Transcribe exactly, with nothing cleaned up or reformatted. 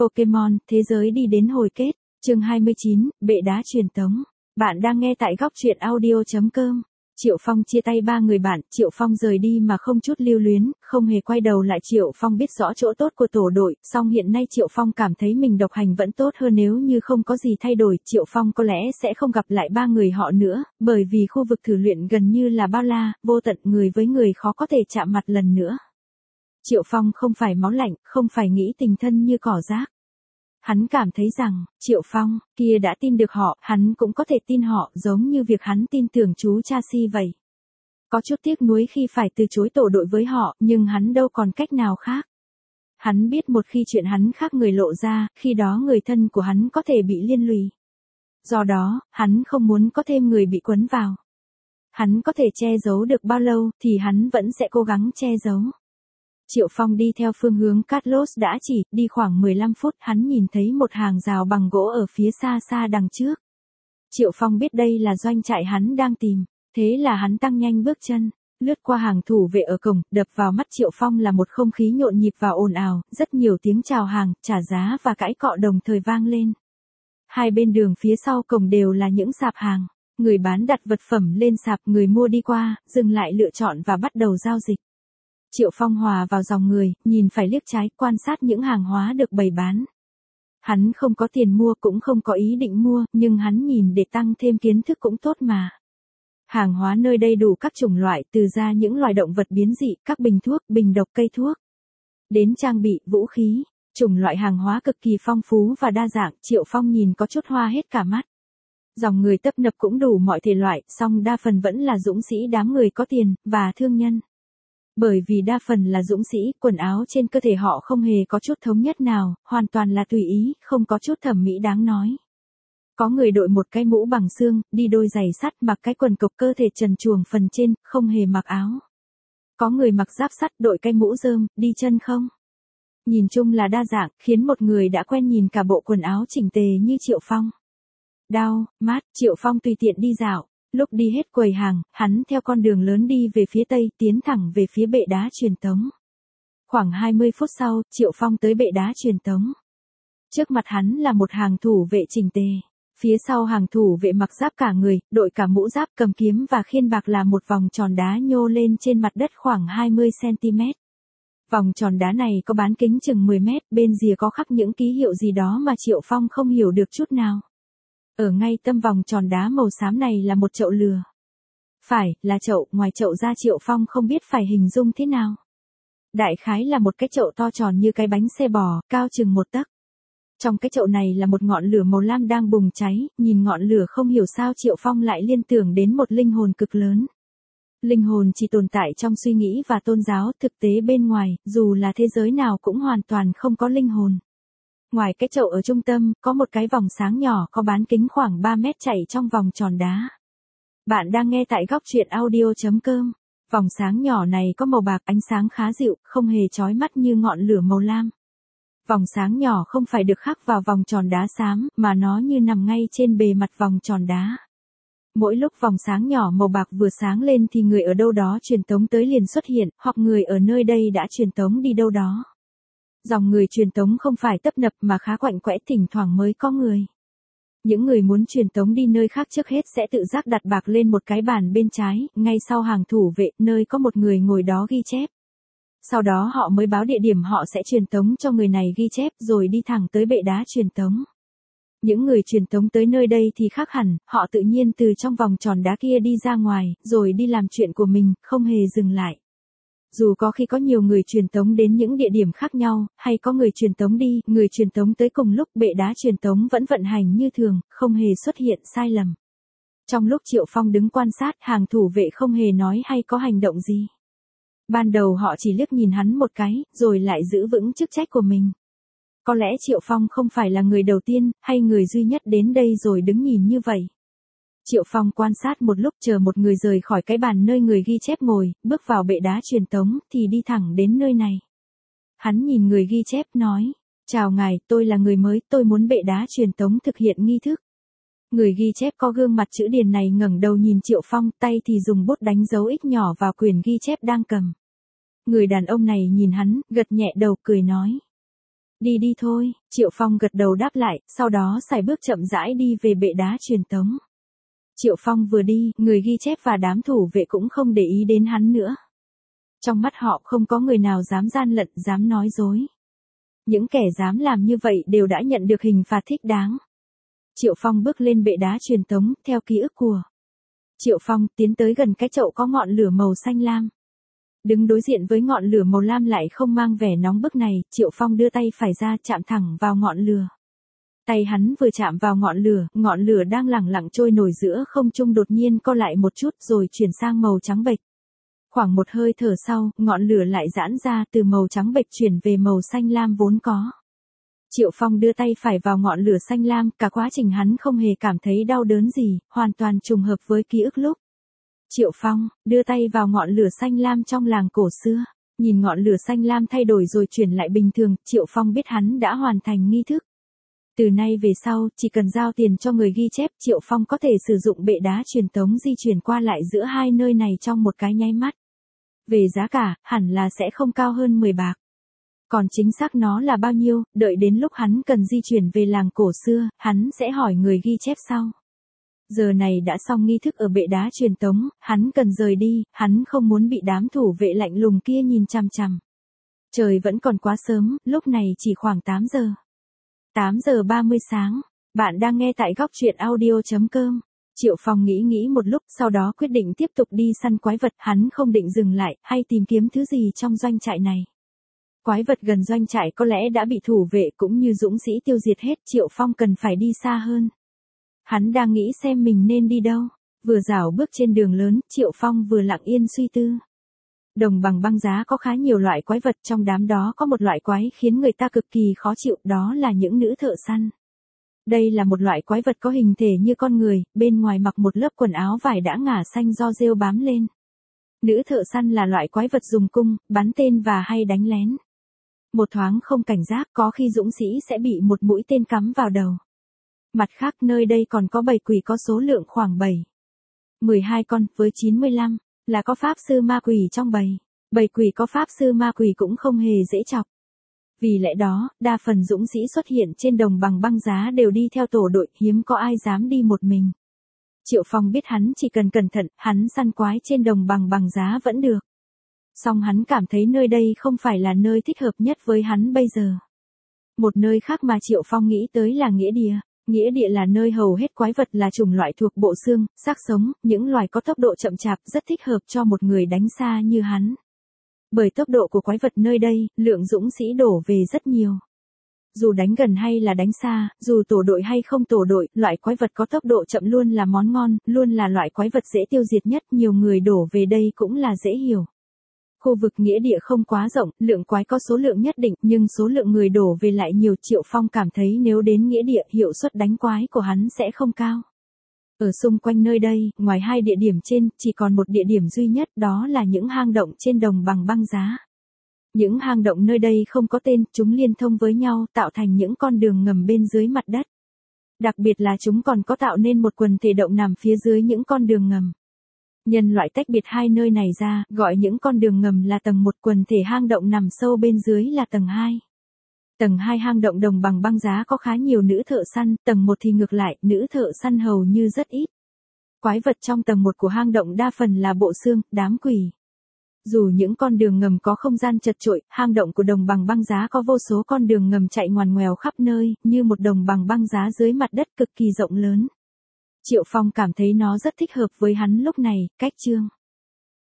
Pokemon, thế giới đi đến hồi kết, chương hai mươi chín, bệ đá truyền tống. Bạn đang nghe tại góc truyện audio chấm com. Triệu Phong chia tay ba người bạn, Triệu Phong rời đi mà không chút lưu luyến, không hề quay đầu lại. Triệu Phong biết rõ chỗ tốt của tổ đội, song hiện nay Triệu Phong cảm thấy mình độc hành vẫn tốt hơn. Nếu như không có gì thay đổi, Triệu Phong có lẽ sẽ không gặp lại ba người họ nữa, bởi vì khu vực thử luyện gần như là bao la, vô tận, người với người khó có thể chạm mặt lần nữa. Triệu Phong không phải máu lạnh, không phải nghĩ tình thân như cỏ rác. Hắn cảm thấy rằng, Triệu Phong, kia đã tin được họ, hắn cũng có thể tin họ, giống như việc hắn tin tưởng chú cha Si vậy. Có chút tiếc nuối khi phải từ chối tổ đội với họ, nhưng hắn đâu còn cách nào khác. Hắn biết một khi chuyện hắn khác người lộ ra, khi đó người thân của hắn có thể bị liên lụy. Do đó, hắn không muốn có thêm người bị quấn vào. Hắn có thể che giấu được bao lâu, thì hắn vẫn sẽ cố gắng che giấu. Triệu Phong đi theo phương hướng Carlos đã chỉ, đi khoảng mười lăm phút, hắn nhìn thấy một hàng rào bằng gỗ ở phía xa xa đằng trước. Triệu Phong biết đây là doanh trại hắn đang tìm, thế là hắn tăng nhanh bước chân, lướt qua hàng thủ vệ ở cổng, đập vào mắt Triệu Phong là một không khí nhộn nhịp và ồn ào, rất nhiều tiếng chào hàng, trả giá và cãi cọ đồng thời vang lên. Hai bên đường phía sau cổng đều là những sạp hàng, người bán đặt vật phẩm lên sạp, người mua đi qua, dừng lại lựa chọn và bắt đầu giao dịch. Triệu Phong hòa vào dòng người, nhìn phải liếc trái, quan sát những hàng hóa được bày bán. Hắn không có tiền mua cũng không có ý định mua, nhưng hắn nhìn để tăng thêm kiến thức cũng tốt mà. Hàng hóa nơi đây đủ các chủng loại, từ ra những loài động vật biến dị, các bình thuốc, bình độc, cây thuốc, đến trang bị, vũ khí, chủng loại hàng hóa cực kỳ phong phú và đa dạng. Triệu Phong nhìn có chút hoa hết cả mắt. Dòng người tấp nập cũng đủ mọi thể loại, song đa phần vẫn là dũng sĩ, đám người có tiền, và thương nhân. Bởi vì đa phần là dũng sĩ, quần áo trên cơ thể họ không hề có chút thống nhất nào, hoàn toàn là tùy ý, không có chút thẩm mỹ đáng nói. Có người đội một cái mũ bằng xương, đi đôi giày sắt, mặc cái quần cộc, cơ thể trần truồng phần trên, không hề mặc áo. Có người mặc giáp sắt, đội cái mũ rơm, đi chân không. Nhìn chung là đa dạng, khiến một người đã quen nhìn cả bộ quần áo chỉnh tề như Triệu Phong. Đau, mát, Triệu Phong tùy tiện đi dạo. Lúc đi hết quầy hàng, hắn theo con đường lớn đi về phía tây, tiến thẳng về phía bệ đá truyền tống. Khoảng hai mươi phút sau, Triệu Phong tới bệ đá truyền tống. Trước mặt hắn là một hàng thủ vệ chỉnh tề. Phía sau hàng thủ vệ mặc giáp cả người, đội cả mũ giáp, cầm kiếm và khiên bạc là một vòng tròn đá nhô lên trên mặt đất khoảng hai mươi xăng ti mét. Vòng tròn đá này có bán kính chừng mười mét, bên rìa có khắc những ký hiệu gì đó mà Triệu Phong không hiểu được chút nào. Ở ngay tâm vòng tròn đá màu xám này là một chậu lừa. Phải, là chậu, ngoài chậu ra Triệu Phong không biết phải hình dung thế nào. Đại khái là một cái chậu to tròn như cái bánh xe bò, cao chừng một tấc. Trong cái chậu này là một ngọn lửa màu lam đang bùng cháy, nhìn ngọn lửa không hiểu sao Triệu Phong lại liên tưởng đến một linh hồn cực lớn. Linh hồn chỉ tồn tại trong suy nghĩ và tôn giáo, thực tế bên ngoài, dù là thế giới nào cũng hoàn toàn không có linh hồn. Ngoài cái chậu ở trung tâm, có một cái vòng sáng nhỏ có bán kính khoảng ba mét chạy trong vòng tròn đá. Bạn đang nghe tại góc truyện audio chấm com. Vòng sáng nhỏ này có màu bạc, ánh sáng khá dịu, không hề chói mắt như ngọn lửa màu lam. Vòng sáng nhỏ không phải được khắc vào vòng tròn đá xám, mà nó như nằm ngay trên bề mặt vòng tròn đá. Mỗi lúc vòng sáng nhỏ màu bạc vừa sáng lên thì người ở đâu đó truyền tống tới liền xuất hiện, hoặc người ở nơi đây đã truyền tống đi đâu đó. Dòng người truyền tống không phải tấp nập mà khá quạnh quẽ, thỉnh thoảng mới có người. Những người muốn truyền tống đi nơi khác trước hết sẽ tự giác đặt bạc lên một cái bàn bên trái, ngay sau hàng thủ vệ, nơi có một người ngồi đó ghi chép. Sau đó họ mới báo địa điểm họ sẽ truyền tống cho người này ghi chép rồi đi thẳng tới bệ đá truyền tống. Những người truyền tống tới nơi đây thì khác hẳn, họ tự nhiên từ trong vòng tròn đá kia đi ra ngoài, rồi đi làm chuyện của mình, không hề dừng lại. Dù có khi có nhiều người truyền tống đến những địa điểm khác nhau, hay có người truyền tống đi, người truyền tống tới cùng lúc, bệ đá truyền tống vẫn vận hành như thường, không hề xuất hiện sai lầm. Trong lúc Triệu Phong đứng quan sát, hàng thủ vệ không hề nói hay có hành động gì. Ban đầu họ chỉ liếc nhìn hắn một cái, rồi lại giữ vững chức trách của mình. Có lẽ Triệu Phong không phải là người đầu tiên, hay người duy nhất đến đây rồi đứng nhìn như vậy. Triệu Phong quan sát một lúc, chờ một người rời khỏi cái bàn nơi người ghi chép ngồi, bước vào bệ đá truyền tống, thì đi thẳng đến nơi này. Hắn nhìn người ghi chép, nói, chào ngài, tôi là người mới, tôi muốn bệ đá truyền tống thực hiện nghi thức. Người ghi chép có gương mặt chữ điền này ngẩng đầu nhìn Triệu Phong, tay thì dùng bút đánh dấu X nhỏ vào quyển ghi chép đang cầm. Người đàn ông này nhìn hắn, gật nhẹ đầu, cười nói. Đi đi thôi, Triệu Phong gật đầu đáp lại, sau đó xài bước chậm rãi đi về bệ đá truyền tống. Triệu Phong vừa đi, người ghi chép và đám thủ vệ cũng không để ý đến hắn nữa. Trong mắt họ không có người nào dám gian lận, dám nói dối. Những kẻ dám làm như vậy đều đã nhận được hình phạt thích đáng. Triệu Phong bước lên bệ đá truyền tống, theo ký ức của Triệu Phong, tiến tới gần cái chậu có ngọn lửa màu xanh lam. Đứng đối diện với ngọn lửa màu lam lại không mang vẻ nóng bức này, Triệu Phong đưa tay phải ra chạm thẳng vào ngọn lửa. Tay hắn vừa chạm vào ngọn lửa, ngọn lửa đang lẳng lặng trôi nổi giữa không trung đột nhiên co lại một chút rồi chuyển sang màu trắng bệch. Khoảng một hơi thở sau, ngọn lửa lại giãn ra từ màu trắng bệch chuyển về màu xanh lam vốn có. Triệu Phong đưa tay phải vào ngọn lửa xanh lam, cả quá trình hắn không hề cảm thấy đau đớn gì, hoàn toàn trùng hợp với ký ức lúc Triệu Phong đưa tay vào ngọn lửa xanh lam trong làng cổ xưa. Nhìn ngọn lửa xanh lam thay đổi rồi chuyển lại bình thường, Triệu Phong biết hắn đã hoàn thành nghi thức. Từ nay về sau, chỉ cần giao tiền cho người ghi chép, Triệu Phong có thể sử dụng bệ đá truyền tống di chuyển qua lại giữa hai nơi này trong một cái nháy mắt. Về giá cả, hẳn là sẽ không cao hơn mười bạc. Còn chính xác nó là bao nhiêu, đợi đến lúc hắn cần di chuyển về làng cổ xưa, hắn sẽ hỏi người ghi chép sau. Giờ này đã xong nghi thức ở bệ đá truyền tống, hắn cần rời đi, hắn không muốn bị đám thủ vệ lạnh lùng kia nhìn chằm chằm. Trời vẫn còn quá sớm, lúc này chỉ khoảng tám giờ. tám giờ ba mươi sáng, bạn đang nghe tại góc truyện audio chấm com. Triệu Phong nghĩ nghĩ một lúc, sau đó quyết định tiếp tục đi săn quái vật, hắn không định dừng lại, hay tìm kiếm thứ gì trong doanh trại này. Quái vật gần doanh trại có lẽ đã bị thủ vệ cũng như dũng sĩ tiêu diệt hết, Triệu Phong cần phải đi xa hơn. Hắn đang nghĩ xem mình nên đi đâu. Vừa dạo bước trên đường lớn, Triệu Phong vừa lặng yên suy tư. Đồng bằng băng giá có khá nhiều loại quái vật, trong đám đó có một loại quái khiến người ta cực kỳ khó chịu, đó là những nữ thợ săn. Đây là một loại quái vật có hình thể như con người, bên ngoài mặc một lớp quần áo vải đã ngả xanh do rêu bám lên. Nữ thợ săn là loại quái vật dùng cung, bắn tên và hay đánh lén. Một thoáng không cảnh giác, có khi dũng sĩ sẽ bị một mũi tên cắm vào đầu. Mặt khác nơi đây còn có bầy quỷ có số lượng khoảng bảy, mười hai con, với chín mươi lăm, là có pháp sư ma quỷ trong bầy. Bầy quỷ có pháp sư ma quỷ cũng không hề dễ chọc. Vì lẽ đó, đa phần dũng sĩ xuất hiện trên đồng bằng băng giá đều đi theo tổ đội, hiếm có ai dám đi một mình. Triệu Phong biết hắn chỉ cần cẩn thận, hắn săn quái trên đồng bằng bằng giá vẫn được. Song hắn cảm thấy nơi đây không phải là nơi thích hợp nhất với hắn bây giờ. Một nơi khác mà Triệu Phong nghĩ tới là nghĩa địa. Nghĩa địa là nơi hầu hết quái vật là chủng loại thuộc bộ xương, xác sống, những loài có tốc độ chậm chạp rất thích hợp cho một người đánh xa như hắn. Bởi tốc độ của quái vật nơi đây, lượng dũng sĩ đổ về rất nhiều. Dù đánh gần hay là đánh xa, dù tổ đội hay không tổ đội, loại quái vật có tốc độ chậm luôn là món ngon, luôn là loại quái vật dễ tiêu diệt nhất, nhiều người đổ về đây cũng là dễ hiểu. Khu vực nghĩa địa không quá rộng, lượng quái có số lượng nhất định, nhưng số lượng người đổ về lại nhiều. Triệu Phong cảm thấy nếu đến nghĩa địa, hiệu suất đánh quái của hắn sẽ không cao. Ở xung quanh nơi đây, ngoài hai địa điểm trên, chỉ còn một địa điểm duy nhất, đó là những hang động trên đồng bằng băng giá. Những hang động nơi đây không có tên, chúng liên thông với nhau, tạo thành những con đường ngầm bên dưới mặt đất. Đặc biệt là chúng còn có tạo nên một quần thể động nằm phía dưới những con đường ngầm. Nhân loại tách biệt hai nơi này ra, gọi những con đường ngầm là tầng một, quần thể hang động nằm sâu bên dưới là tầng hai. Tầng hai hang động đồng bằng băng giá có khá nhiều nữ thợ săn, tầng một thì ngược lại, nữ thợ săn hầu như rất ít. Quái vật trong tầng một của hang động đa phần là bộ xương, đám quỷ. Dù những con đường ngầm có không gian chật chội, hang động của đồng bằng băng giá có vô số con đường ngầm chạy ngoằn ngoèo khắp nơi, như một đồng bằng băng giá dưới mặt đất cực kỳ rộng lớn. Triệu Phong cảm thấy nó rất thích hợp với hắn lúc này, cách chương